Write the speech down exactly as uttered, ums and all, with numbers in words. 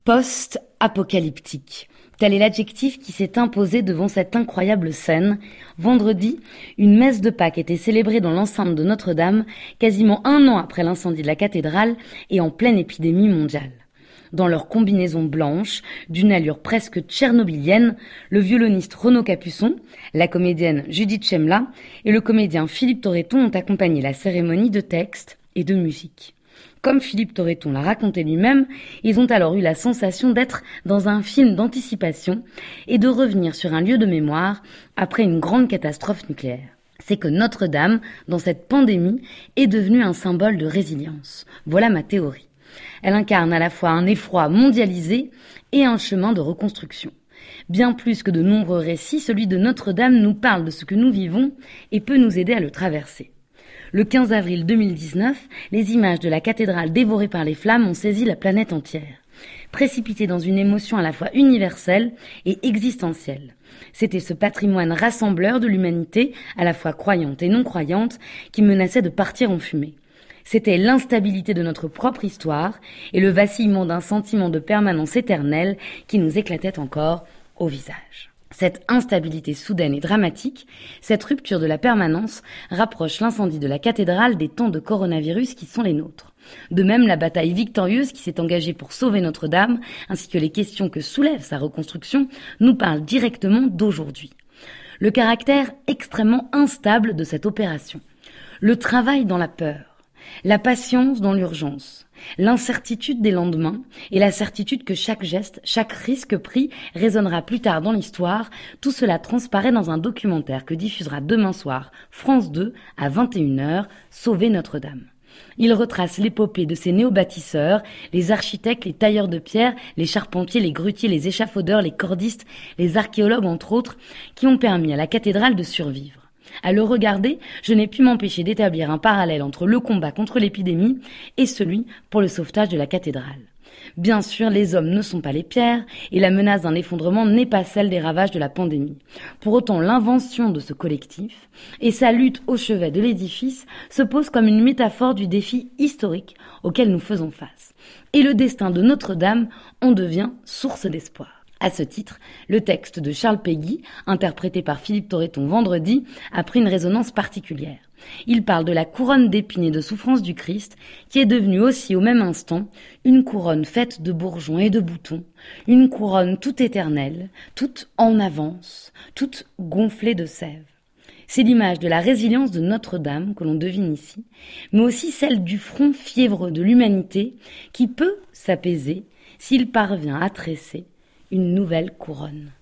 Post-apocalyptique. Tel est l'adjectif qui s'est imposé devant cette incroyable scène. Vendredi, une messe de Pâques était célébrée dans l'enceinte de Notre-Dame, quasiment un an après l'incendie de la cathédrale et en pleine épidémie mondiale. Dans leur combinaison blanche, d'une allure presque tchernobylienne, le violoniste Renaud Capuçon, la comédienne Judith Chemla et le comédien Philippe Torreton ont accompagné la cérémonie de textes et de musique. Comme Philippe Torreton l'a raconté lui-même, ils ont alors eu la sensation d'être dans un film d'anticipation et de revenir sur un lieu de mémoire après une grande catastrophe nucléaire. C'est que Notre-Dame, dans cette pandémie, est devenue un symbole de résilience. Voilà ma théorie. Elle incarne à la fois un effroi mondialisé et un chemin de reconstruction. Bien plus que de nombreux récits, celui de Notre-Dame nous parle de ce que nous vivons et peut nous aider à le traverser. Le quinze avril deux mille dix-neuf, les images de la cathédrale dévorée par les flammes ont saisi la planète entière, précipitée dans une émotion à la fois universelle et existentielle. C'était ce patrimoine rassembleur de l'humanité, à la fois croyante et non croyante, qui menaçait de partir en fumée. C'était l'instabilité de notre propre histoire et le vacillement d'un sentiment de permanence éternelle qui nous éclatait encore au visage. Cette instabilité soudaine et dramatique, cette rupture de la permanence, rapproche l'incendie de la cathédrale des temps de coronavirus qui sont les nôtres. De même, la bataille victorieuse qui s'est engagée pour sauver Notre-Dame, ainsi que les questions que soulève sa reconstruction, nous parlent directement d'aujourd'hui. Le caractère extrêmement instable de cette opération. Le travail dans la peur. La patience dans l'urgence, l'incertitude des lendemains et la certitude que chaque geste, chaque risque pris résonnera plus tard dans l'histoire, tout cela transparaît dans un documentaire que diffusera demain soir France deux à vingt et une heures, Sauver Notre-Dame. Il retrace l'épopée de ces néo-bâtisseurs, les architectes, les tailleurs de pierre, les charpentiers, les grutiers, les échafaudeurs, les cordistes, les archéologues entre autres, qui ont permis à la cathédrale de survivre. À le regarder, je n'ai pu m'empêcher d'établir un parallèle entre le combat contre l'épidémie et celui pour le sauvetage de la cathédrale. Bien sûr, les hommes ne sont pas les pierres et la menace d'un effondrement n'est pas celle des ravages de la pandémie. Pour autant, l'invention de ce collectif et sa lutte au chevet de l'édifice se pose comme une métaphore du défi historique auquel nous faisons face. Et le destin de Notre-Dame en devient source d'espoir. À ce titre, le texte de Charles Péguy, interprété par Philippe Torreton vendredi, a pris une résonance particulière. Il parle de la couronne d'épines et de souffrance du Christ, qui est devenue aussi au même instant une couronne faite de bourgeons et de boutons, une couronne toute éternelle, toute en avance, toute gonflée de sève. C'est l'image de la résilience de Notre-Dame que l'on devine ici, mais aussi celle du front fiévreux de l'humanité qui peut s'apaiser s'il parvient à tresser une nouvelle couronne.